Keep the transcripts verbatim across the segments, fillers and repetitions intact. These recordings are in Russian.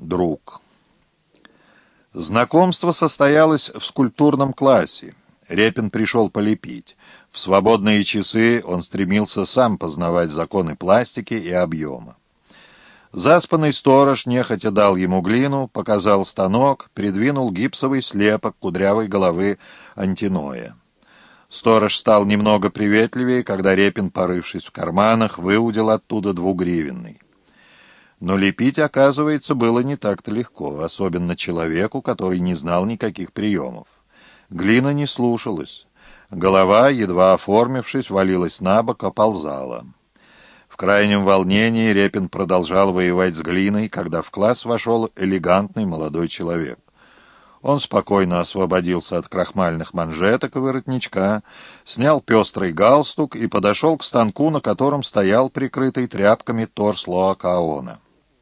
Друг. Знакомство состоялось в скульптурном классе. Репин пришел полепить. В свободные часы он стремился сам познавать законы пластики и объема. Заспанный сторож нехотя дал ему глину, показал станок, придвинул гипсовый слепок кудрявой головы Антиноя. Сторож стал немного приветливее, когда Репин, порывшись в карманах, выудил оттуда двугривенный. Но лепить, оказывается, было не так-то легко, особенно человеку, который не знал никаких приемов. Глина не слушалась. Голова, едва оформившись, валилась на бок, оползала. В крайнем волнении Репин продолжал воевать с глиной, когда в класс вошел элегантный молодой человек. Он спокойно освободился от крахмальных манжеток и воротничка, снял пестрый галстук и подошел к станку, на котором стоял прикрытый тряпками торс Лоокаона.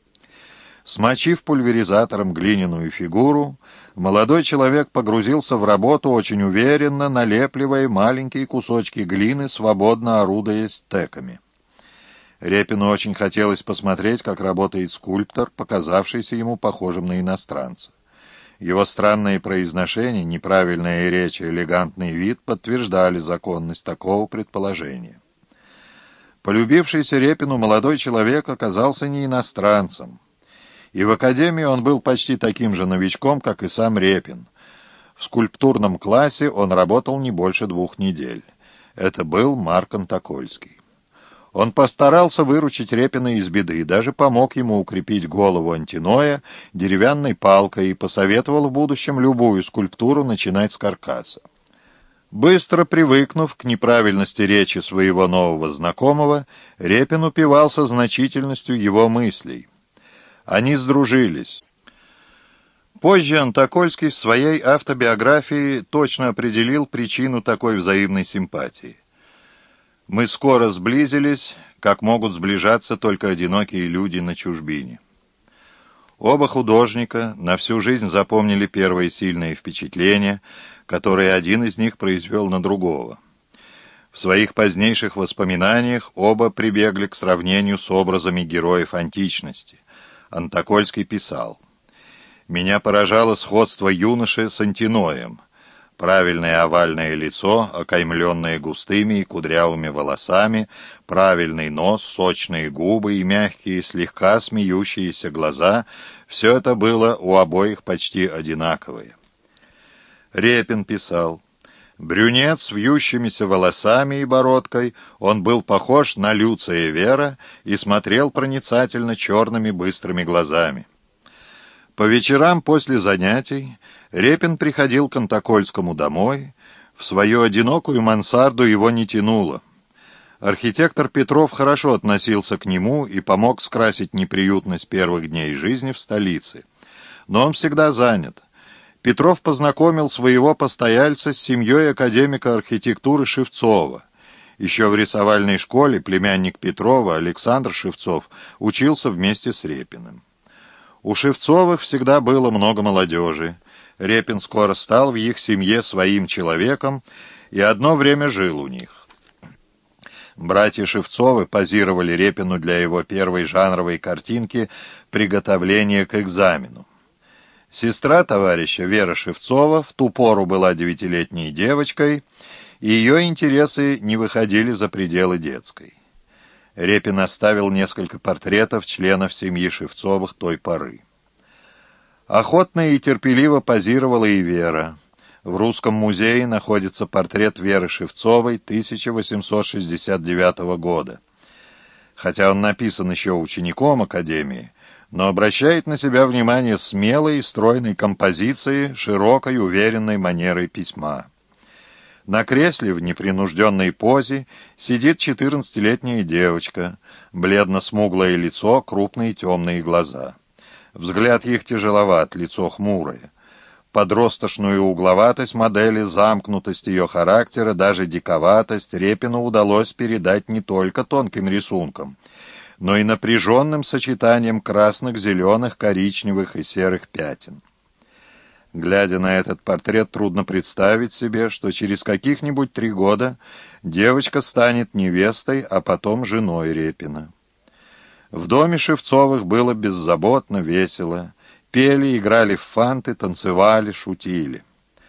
Смочив пульверизатором глиняную фигуру, молодой человек погрузился в работу очень уверенно, налепливая маленькие кусочки глины, свободно орудуя стеками. Репину очень хотелось посмотреть, как работает скульптор, показавшийся ему похожим на иностранца. Его странные произношения, неправильная речь и элегантный вид подтверждали законность такого предположения. Полюбившийся Репину молодой человек оказался не иностранцем. И в академии он был почти таким же новичком, как и сам Репин. В скульптурном классе он работал не больше двух недель. Это был Марк Антокольский. Он постарался выручить Репина из беды, даже помог ему укрепить голову Антиноя деревянной палкой и посоветовал в будущем любую скульптуру начинать с каркаса. Быстро привыкнув к неправильности речи своего нового знакомого, Репин упивался значительностью его мыслей. Они сдружились. Позже Антокольский в своей автобиографии точно определил причину такой взаимной симпатии. «Мы скоро сблизились, как могут сближаться только одинокие люди на чужбине». Оба художника на всю жизнь запомнили первые сильные впечатления, которые один из них произвел на другого. В своих позднейших воспоминаниях оба прибегли к сравнению с образами героев античности. Антокольский писал: «Меня поражало сходство юноши с Антиноем. Правильное овальное лицо, окаймленное густыми и кудрявыми волосами, правильный нос, сочные губы и мягкие, слегка смеющиеся глаза — все это было у обоих почти одинаковое». Репин писал: «Брюнет с вьющимися волосами и бородкой, он был похож на Люция Вера и смотрел проницательно черными быстрыми глазами». По вечерам после занятий Репин приходил к Антокольскому домой. В свою одинокую мансарду его не тянуло. Архитектор Петров хорошо относился к нему и помог скрасить неприютность первых дней жизни в столице. Но он всегда занят. Петров познакомил своего постояльца с семьей академика архитектуры Шевцова. Еще в рисовальной школе племянник Петрова, Александр Шевцов, учился вместе с Репиным. У Шевцовых всегда было много молодежи. Репин скоро стал в их семье своим человеком и одно время жил у них. Братья Шевцовы позировали Репину для его первой жанровой картинки «Приготовление к экзамену». Сестра товарища, Вера Шевцова, в ту пору была девятилетней девочкой, и ее интересы не выходили за пределы детской. Репин оставил несколько портретов членов семьи Шевцовых той поры. Охотно и терпеливо позировала и Вера. В Русском музее находится портрет Веры Шевцовой тысяча восемьсот шестьдесят девятого года. Хотя он написан еще учеником академии, но обращает на себя внимание смелой и стройной композицией, широкой, уверенной манерой письма. На кресле в непринужденной позе сидит четырнадцатилетняя девочка, бледно-смуглое лицо, крупные темные глаза. Взгляд их тяжеловат, лицо хмурое. Подростошную угловатость модели, замкнутость ее характера, даже диковатость Репину удалось передать не только тонким рисунком, но и напряженным сочетанием красных, зеленых, коричневых и серых пятен. Глядя на этот портрет, трудно представить себе, что через каких-нибудь три года девочка станет невестой, а потом женой Репина. В доме Шевцовых было беззаботно, весело. Пели, играли в фанты, танцевали, шутили.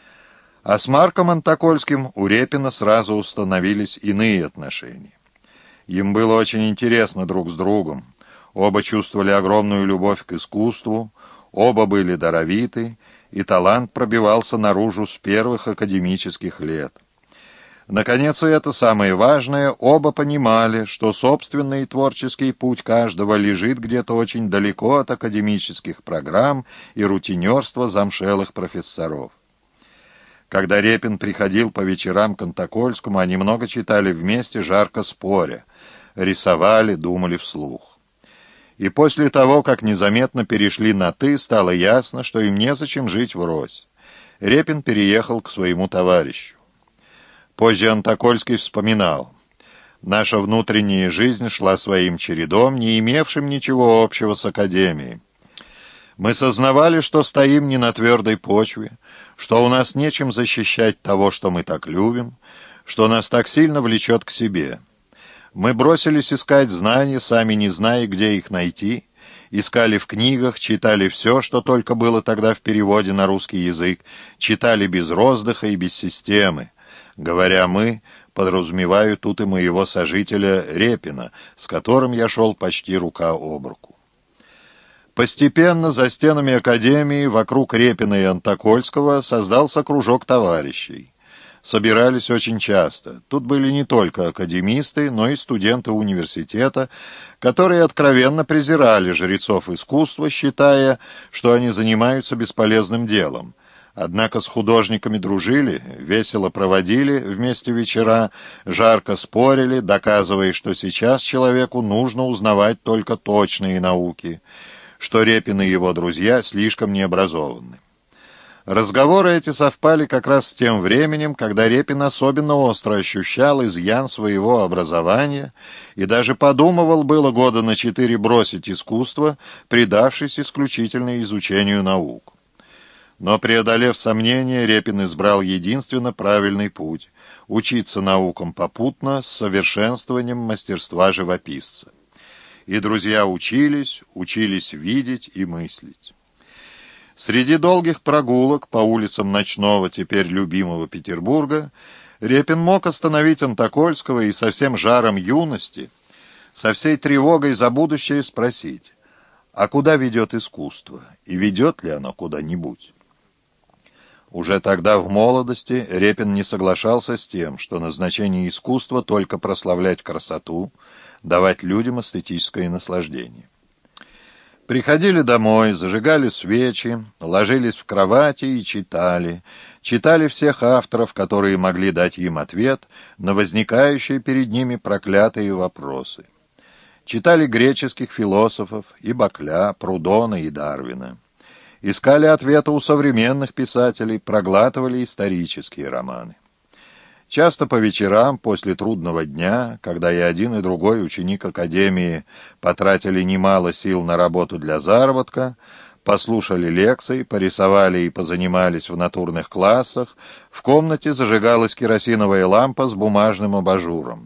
А с Марком Антокольским у Репина сразу установились иные отношения. Им было очень интересно друг с другом. Оба чувствовали огромную любовь к искусству, оба были даровиты, и талант пробивался наружу с первых академических лет. Наконец, и это самое важное, оба понимали, что собственный творческий путь каждого лежит где-то очень далеко от академических программ и рутинерства замшелых профессоров. Когда Репин приходил по вечерам к Антокольскому, они много читали вместе, жарко споря, рисовали, думали вслух. И после того, как незаметно перешли на «ты», стало ясно, что им незачем жить врозь. Репин переехал к своему товарищу. Позже Антокольский вспоминал: «Наша внутренняя жизнь шла своим чередом, не имевшим ничего общего с академией. Мы сознавали, что стоим не на твердой почве, что у нас нечем защищать того, что мы так любим, что нас так сильно влечет к себе. Мы бросились искать знания, сами не зная, где их найти, искали в книгах, читали все, что только было тогда в переводе на русский язык, читали без роздыха и без системы. Говоря «мы», подразумеваю тут и моего сожителя Репина, с которым я шел почти рука об руку». Постепенно за стенами академии вокруг Репина и Антокольского создался кружок товарищей. Собирались очень часто. Тут были не только академисты, но и студенты университета, которые откровенно презирали жрецов искусства, считая, что они занимаются бесполезным делом. Однако с художниками дружили, весело проводили вместе вечера, жарко спорили, доказывая, что сейчас человеку нужно узнавать только точные науки, что Репин и его друзья слишком необразованы. Разговоры эти совпали как раз с тем временем, когда Репин особенно остро ощущал изъян своего образования и даже подумывал было года на четыре бросить искусство, предавшись исключительно изучению наук. Но, преодолев сомнения, Репин избрал единственно правильный путь — учиться наукам попутно с совершенствованием мастерства живописца. И друзья учились, учились видеть и мыслить. Среди долгих прогулок по улицам ночного, теперь любимого Петербурга, Репин мог остановить Антокольского и со всем жаром юности, со всей тревогой за будущее спросить: а куда ведет искусство, и ведет ли оно куда-нибудь? Уже тогда, в молодости, Репин не соглашался с тем, что назначение искусства только прославлять красоту, давать людям эстетическое наслаждение. Приходили домой, зажигали свечи, ложились в кровати и читали. Читали всех авторов, которые могли дать им ответ на возникающие перед ними проклятые вопросы. Читали греческих философов и Бакля, Прудона и Дарвина. Искали ответа у современных писателей, проглатывали исторические романы. Часто по вечерам, после трудного дня, когда и один, и другой ученик академии потратили немало сил на работу для заработка, послушали лекции, порисовали и позанимались в натурных классах, в комнате зажигалась керосиновая лампа с бумажным абажуром.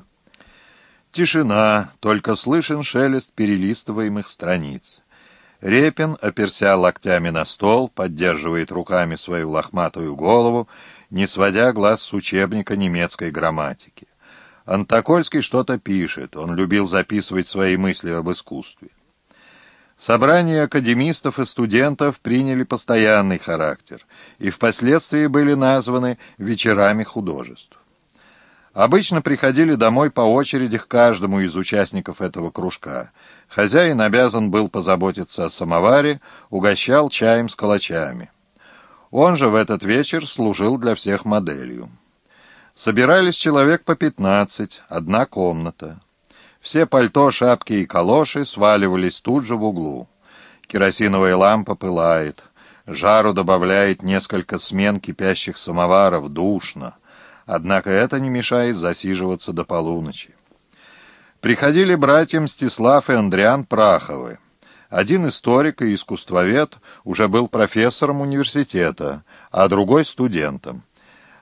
Тишина, только слышен шелест перелистываемых страниц. Репин, оперся локтями на стол, поддерживает руками свою лохматую голову, не сводя глаз с учебника немецкой грамматики. Антокольский что-то пишет, он любил записывать свои мысли об искусстве. Собрания академистов и студентов приняли постоянный характер и впоследствии были названы «вечерами художеств». Обычно приходили домой по очереди к каждому из участников этого кружка. Хозяин обязан был позаботиться о самоваре, угощал чаем с калачами. Он же в этот вечер служил для всех моделью. Собирались человек по пятнадцать, одна комната. Все пальто, шапки и калоши сваливались тут же в углу. Керосиновая лампа пылает. Жару добавляет несколько смен кипящих самоваров, душно. Однако это не мешает засиживаться до полуночи. Приходили братья Мстислав и Андриан Праховы. Один историк и искусствовед уже был профессором университета, а другой студентом.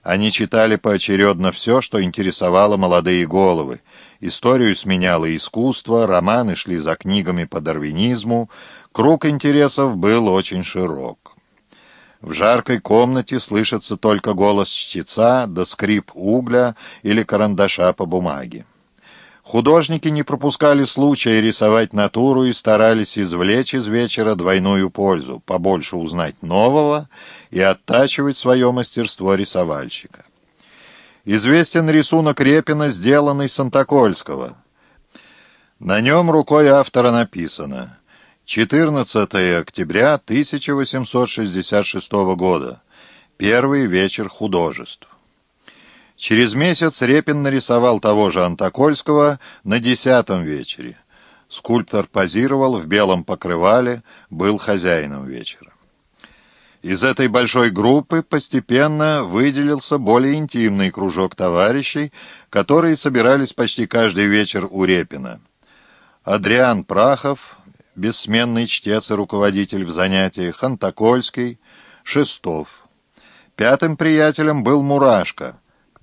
Они читали поочередно все, что интересовало молодые головы. Историю сменяло искусство, романы шли за книгами по дарвинизму, круг интересов был очень широк. В жаркой комнате слышится только голос чтеца да скрип угля или карандаша по бумаге. Художники не пропускали случая рисовать натуру и старались извлечь из вечера двойную пользу, побольше узнать нового и оттачивать свое мастерство рисовальщика. Известен рисунок Репина, сделанный с Антокольского. На нем рукой автора написано четырнадцатое октября тысяча восемьсот шестьдесят шестого года. Первый вечер художеств. Через месяц Репин нарисовал того же Антокольского на десятом вечере. Скульптор позировал в белом покрывале, был хозяином вечера. Из этой большой группы постепенно выделился более интимный кружок товарищей, которые собирались почти каждый вечер у Репина. Адриан Прахов, бессменный чтец и руководитель в занятиях, Антокольский, Шестов. Пятым приятелем был Мурашко,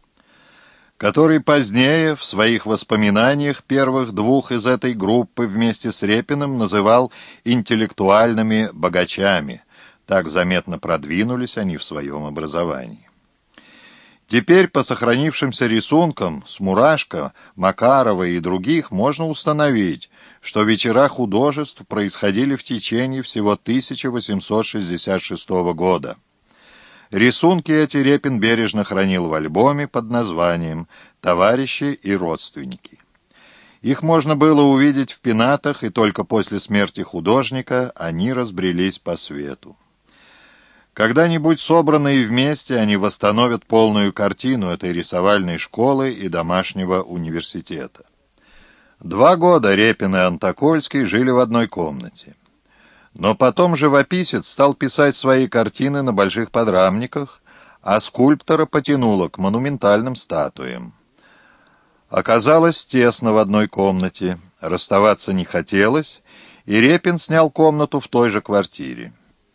который позднее в своих воспоминаниях первых двух из этой группы вместе с Репиным называл интеллектуальными богачами. Так заметно продвинулись они в своем образовании. Теперь по сохранившимся рисункам с Мурашко, Макарова и других можно установить, что вечера художеств происходили в течение всего тысяча восемьсот шестьдесят шестого года. Рисунки эти Репин бережно хранил в альбоме под названием «Товарищи и родственники». Их можно было увидеть в пенатах, и только после смерти художника они разбрелись по свету. Когда-нибудь собранные вместе они восстановят полную картину этой рисовальной школы и домашнего университета. Два года Репин и Антокольский жили в одной комнате. Но потом живописец стал писать свои картины на больших подрамниках, а скульптора потянуло к монументальным статуям. Оказалось тесно в одной комнате, расставаться не хотелось, и Репин снял комнату в той же квартире.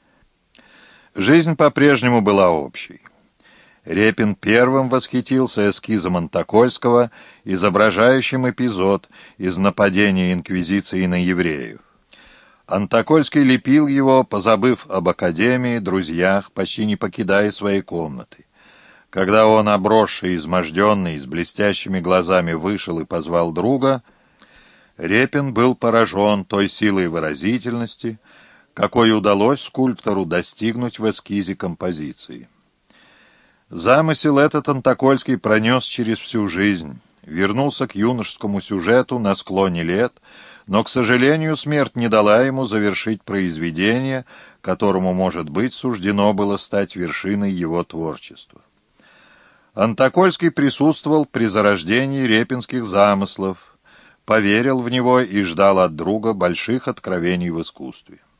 Жизнь по-прежнему была общей. Репин первым восхитился эскизом Антокольского, изображающим эпизод из нападения инквизиции на евреев. Антокольский лепил его, позабыв об академии, друзьях, почти не покидая своей комнаты. Когда он, обросший, изможденный, с блестящими глазами вышел и позвал друга, Репин был поражен той силой выразительности, какой удалось скульптору достигнуть в эскизе композиции. Замысел этот Антокольский пронес через всю жизнь, вернулся к юношескому сюжету на склоне лет, но, к сожалению, смерть не дала ему завершить произведение, которому, может быть, суждено было стать вершиной его творчества. Антокольский присутствовал при зарождении репинских замыслов, поверил в него и ждал от друга больших откровений в искусстве.